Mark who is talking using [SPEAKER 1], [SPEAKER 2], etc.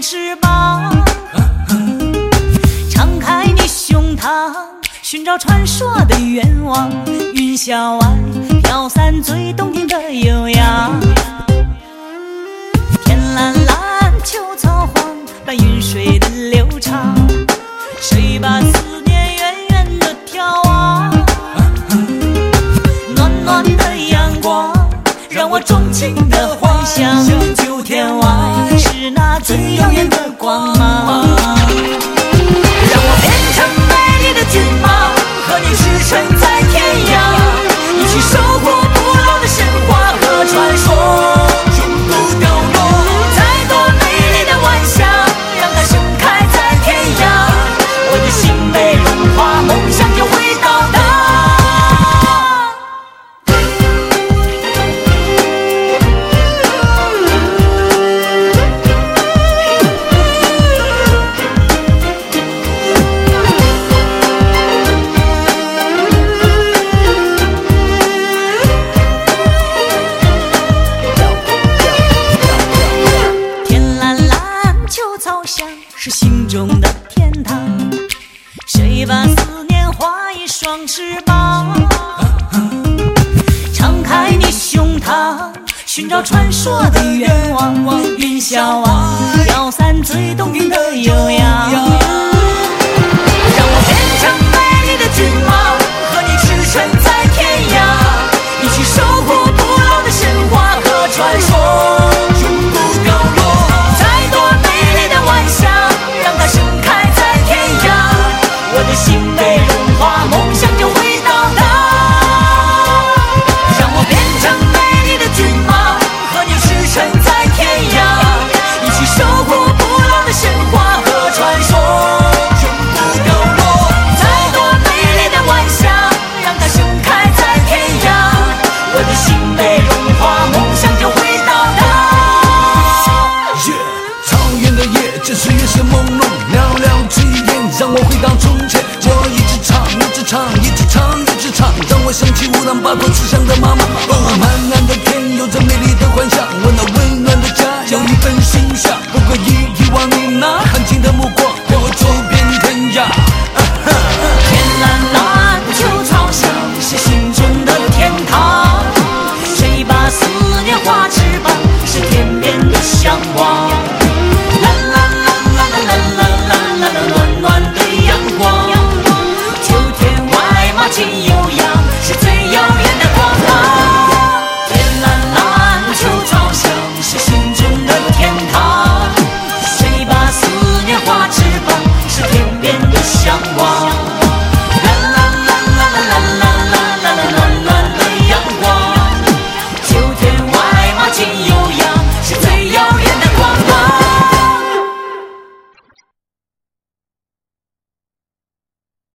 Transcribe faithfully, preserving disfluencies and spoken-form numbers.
[SPEAKER 1] 翅膀，敞开你胸膛，寻找传说的愿望。云霄外飘散最动听的悠扬，天蓝蓝，秋草黄，伴云水的流长。谁把思念远远地眺望？暖暖的阳光，让我钟情的幻想。九天外是那最耀眼的光芒，让我变成美丽的骏马，和你驰骋在天涯，一起守护不老的神话和传说，永不凋落。再多美丽的晚霞，让它盛开在天涯，我的心被融化，梦想就会到达。是心中的天堂，谁把思念画一双翅膀？敞开你胸膛，寻找传说的愿望。云霄外飘散最动听的悠扬，让我变成美丽的骏马，和你驰骋在天涯，一起守护不老的神话和传说。我的心被融化，梦想就会到达。让我变成美丽的骏马，和你驰骋在天涯，一起守护不老的神话和传说，永不凋落。再多美丽的晚霞，让它盛开在天涯，我的心被融化，梦想就会到达。
[SPEAKER 2] 草原的夜，这岁月是朦胧，寥寥几眼，让我回到从前。我一直唱，一直唱，一直唱，一直唱，让我想起乌兰巴托慈祥的妈妈。哦，漫漫的